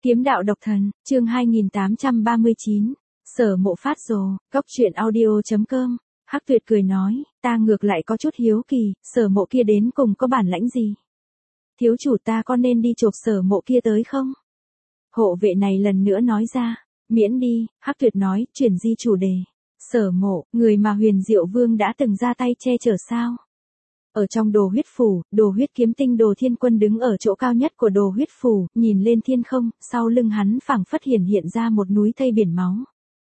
Kiếm đạo độc thần, chương 2839, Sở Mộ phát rồ, Cốc truyện audio.com. Hắc Tuyệt cười nói, ta ngược lại có chút hiếu kỳ, Sở Mộ kia đến cùng có bản lãnh gì? Thiếu chủ ta có nên đi chộp Sở Mộ kia tới không? Hộ vệ này lần nữa nói ra, miễn đi, Hắc Tuyệt nói, chuyển di chủ đề. Sở Mộ, người mà Huyền Diệu Vương đã từng ra tay che chở sao? Ở trong Đồ Huyết Phủ, Đồ Huyết Kiếm Tinh Đồ Thiên Quân đứng ở chỗ cao nhất của Đồ Huyết Phủ, nhìn lên thiên không, sau lưng hắn phảng phất hiện ra một núi thây biển máu.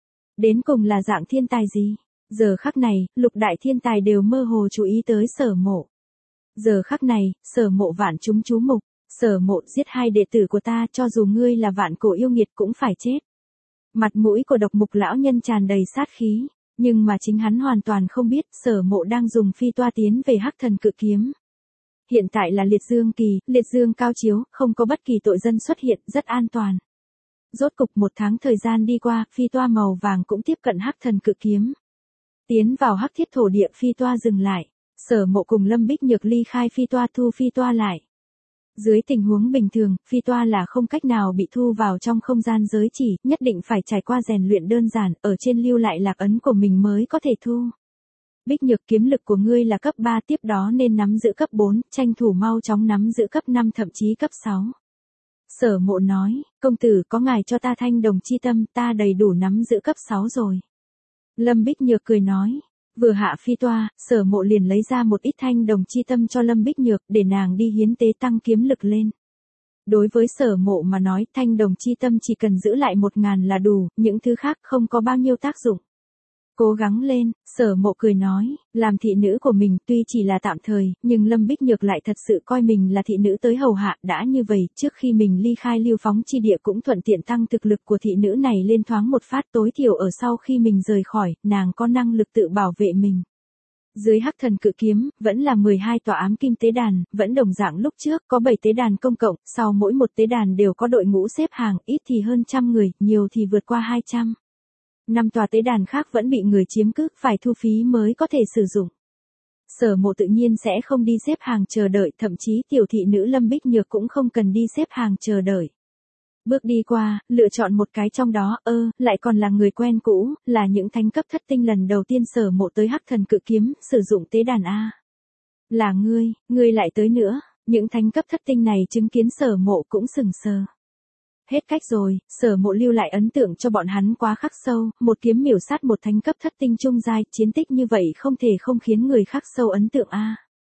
Đến cùng là dạng thiên tài gì? Giờ khắc này, lục đại thiên tài đều mơ hồ chú ý tới Sở Mộ. Giờ khắc này, Sở Mộ vạn chúng chú mục, Sở Mộ giết hai đệ tử của ta, cho dù ngươi là vạn cổ yêu nghiệt cũng phải chết. Mặt mũi của Độc Mục lão nhân tràn đầy sát khí. Nhưng mà chính hắn hoàn toàn không biết, Sở Mộ đang dùng phi toa tiến về Hắc Thần Cự Kiếm. Hiện tại là liệt dương kỳ, liệt dương cao chiếu, không có bất kỳ tội dân xuất hiện, rất an toàn. Rốt cục 1 tháng thời gian đi qua, phi toa màu vàng cũng tiếp cận Hắc Thần Cự Kiếm. Tiến vào Hắc Thiết Thổ Địa, phi toa dừng lại. Sở Mộ cùng Lâm Bích Nhược ly khai phi toa, thu phi toa lại. Dưới tình huống bình thường, phi toa là không cách nào bị thu vào trong không gian giới chỉ, nhất định phải trải qua rèn luyện đơn giản, ở trên lưu lại lạc ấn của mình mới có thể thu. Bích Nhược, kiếm lực của ngươi là cấp 3, tiếp đó nên nắm giữ cấp 4, tranh thủ mau chóng nắm giữ cấp 5 thậm chí cấp 6. Sở Mộ nói, công tử có ngài cho ta thanh đồng chi tâm, ta đầy đủ nắm giữ cấp 6 rồi. Lâm Bích Nhược cười nói. Vừa hạ phi toa, Sở Mộ liền lấy ra một ít thanh đồng chi tâm cho Lâm Bích Nhược, để nàng đi hiến tế tăng kiếm lực lên. Đối với Sở Mộ mà nói, thanh đồng chi tâm chỉ cần giữ lại 1000 là đủ, những thứ khác không có bao nhiêu tác dụng. Cố gắng lên, Sở Mộ cười nói, làm thị nữ của mình tuy chỉ là tạm thời, nhưng Lâm Bích Nhược lại thật sự coi mình là thị nữ tới hầu hạ, đã như vậy, trước khi mình ly khai Lưu Phóng chi địa cũng thuận tiện tăng thực lực của thị nữ này lên thoáng một phát, tối thiểu ở sau khi mình rời khỏi, nàng có năng lực tự bảo vệ mình. Dưới Hắc Thần Cự Kiếm, vẫn là 12 tòa ám kim tế đàn, vẫn đồng dạng lúc trước, có 7 tế đàn công cộng, sau mỗi một tế đàn đều có đội ngũ xếp hàng, ít thì hơn 100 người, nhiều thì vượt qua 200. 5 tòa tế đàn khác vẫn bị người chiếm cứ, phải thu phí mới có thể sử dụng. Sở Mộ tự nhiên sẽ không đi xếp hàng chờ đợi, thậm chí tiểu thị nữ Lâm Bích Nhược cũng không cần đi xếp hàng chờ đợi. Bước đi qua, lựa chọn một cái trong đó, lại còn là người quen cũ, là những thánh cấp thất tinh lần đầu tiên Sở Mộ tới Hắc Thần Cự Kiếm, sử dụng tế đàn A. Là ngươi lại tới nữa, những thánh cấp thất tinh này chứng kiến Sở Mộ cũng sừng sờ. Hết cách rồi, Sở Mộ lưu lại ấn tượng cho bọn hắn quá khắc sâu, một kiếm miểu sát một thánh cấp thất tinh trung giai, chiến tích như vậy không thể không khiến người khắc sâu ấn tượng a.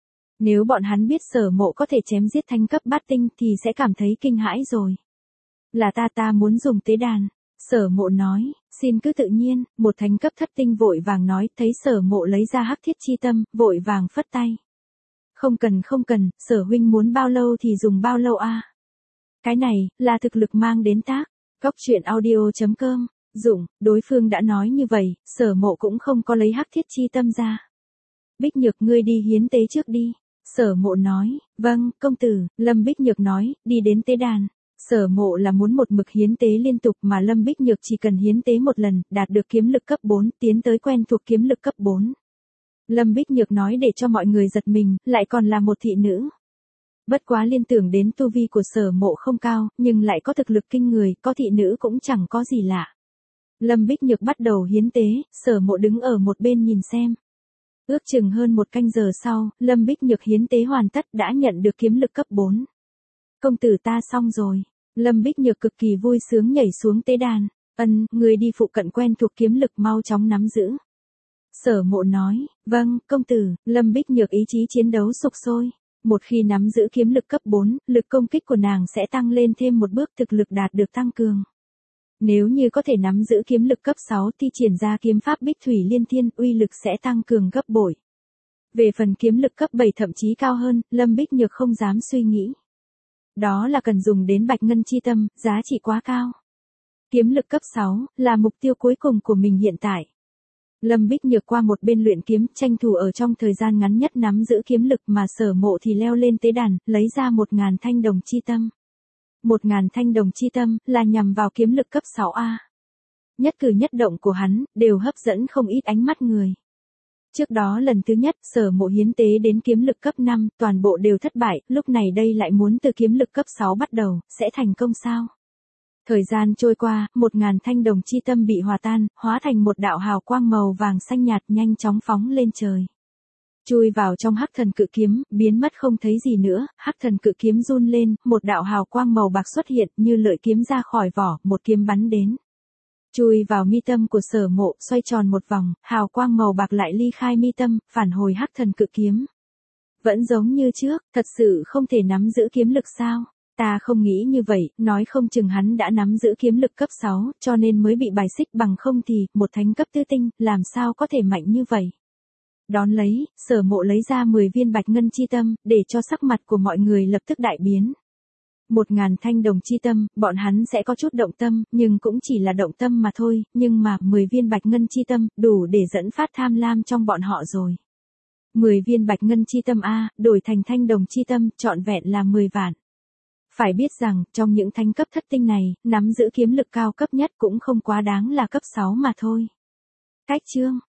Nếu bọn hắn biết Sở Mộ có thể chém giết thánh cấp bát tinh thì sẽ cảm thấy kinh hãi rồi. Là ta muốn dùng tế đàn. Sở Mộ nói, xin cứ tự nhiên, một thánh cấp thất tinh vội vàng nói, thấy Sở Mộ lấy ra hắc thiết chi tâm, vội vàng phất tay. Không cần, Sở huynh muốn bao lâu thì dùng bao lâu a. Cái này, là thực lực mang đến tác. Cốc truyện audio.com. Dụng, đối phương đã nói như vậy, Sở Mộ cũng không có lấy hắc thiết chi tâm ra. Bích Nhược, ngươi đi hiến tế trước đi. Sở Mộ nói, vâng, công tử. Lâm Bích Nhược nói, đi đến tế đàn. Sở Mộ là muốn một mực hiến tế liên tục mà Lâm Bích Nhược chỉ cần hiến tế một lần, đạt được kiếm lực cấp 4, tiến tới quen thuộc kiếm lực cấp 4. Lâm Bích Nhược nói để cho mọi người giật mình, lại còn là một thị nữ. Bất quá liên tưởng đến tu vi của Sở Mộ không cao, nhưng lại có thực lực kinh người, có thị nữ cũng chẳng có gì lạ. Lâm Bích Nhược bắt đầu hiến tế, Sở Mộ đứng ở một bên nhìn xem. Ước chừng hơn 1 canh giờ sau, Lâm Bích Nhược hiến tế hoàn tất đã nhận được kiếm lực cấp 4. Công tử ta xong rồi. Lâm Bích Nhược cực kỳ vui sướng nhảy xuống tế đàn. Người đi phụ cận quen thuộc kiếm lực mau chóng nắm giữ. Sở Mộ nói, vâng, công tử. Lâm Bích Nhược ý chí chiến đấu sục sôi. Một khi nắm giữ kiếm lực cấp 4, lực công kích của nàng sẽ tăng lên thêm một bước, thực lực đạt được tăng cường. Nếu như có thể nắm giữ kiếm lực cấp 6 thì triển ra kiếm pháp Bích Thủy Liên Thiên, uy lực sẽ tăng cường gấp bội. Về phần kiếm lực cấp 7 thậm chí cao hơn, Lâm Bích Nhược không dám suy nghĩ. Đó là cần dùng đến Bạch Ngân chi tâm, giá trị quá cao. Kiếm lực cấp 6 là mục tiêu cuối cùng của mình hiện tại. Lâm Bích Nhược qua một bên luyện kiếm, tranh thủ ở trong thời gian ngắn nhất nắm giữ kiếm lực, mà Sở Mộ thì leo lên tế đàn, lấy ra 1000 thanh đồng chi tâm. 1000 thanh đồng chi tâm là nhằm vào kiếm lực cấp 6A. Nhất cử nhất động của hắn đều hấp dẫn không ít ánh mắt người. Trước đó lần thứ nhất Sở Mộ hiến tế đến kiếm lực cấp 5, toàn bộ đều thất bại, lúc này đây lại muốn từ kiếm lực cấp 6 bắt đầu, sẽ thành công sao? Thời gian trôi qua, 1000 thanh đồng chi tâm bị hòa tan, hóa thành một đạo hào quang màu vàng xanh nhạt nhanh chóng phóng lên trời. Chui vào trong hắc thần cự kiếm, biến mất không thấy gì nữa, hắc thần cự kiếm run lên, một đạo hào quang màu bạc xuất hiện như lợi kiếm ra khỏi vỏ, một kiếm bắn đến. Chui vào mi tâm của Sở Mộ, xoay tròn một vòng, hào quang màu bạc lại ly khai mi tâm, phản hồi hắc thần cự kiếm. Vẫn giống như trước, thật sự không thể nắm giữ kiếm lực sao? Ta không nghĩ như vậy, nói không chừng hắn đã nắm giữ kiếm lực cấp 6, cho nên mới bị bài xích, bằng không thì, một thánh cấp tứ tinh, làm sao có thể mạnh như vậy? Đón lấy, Sở Mộ lấy ra 10 viên bạch ngân chi tâm, để cho sắc mặt của mọi người lập tức đại biến. 1000 thanh đồng chi tâm, bọn hắn sẽ có chút động tâm, nhưng cũng chỉ là động tâm mà thôi, nhưng mà 10 viên bạch ngân chi tâm, đủ để dẫn phát tham lam trong bọn họ rồi. 10 viên bạch ngân chi tâm A, đổi thành thanh đồng chi tâm, trọn vẹn là 10 vạn. Phải biết rằng, trong những thánh cấp thất tinh này, nắm giữ kiếm lực cao cấp nhất cũng không quá đáng là cấp 6 mà thôi. Cách chương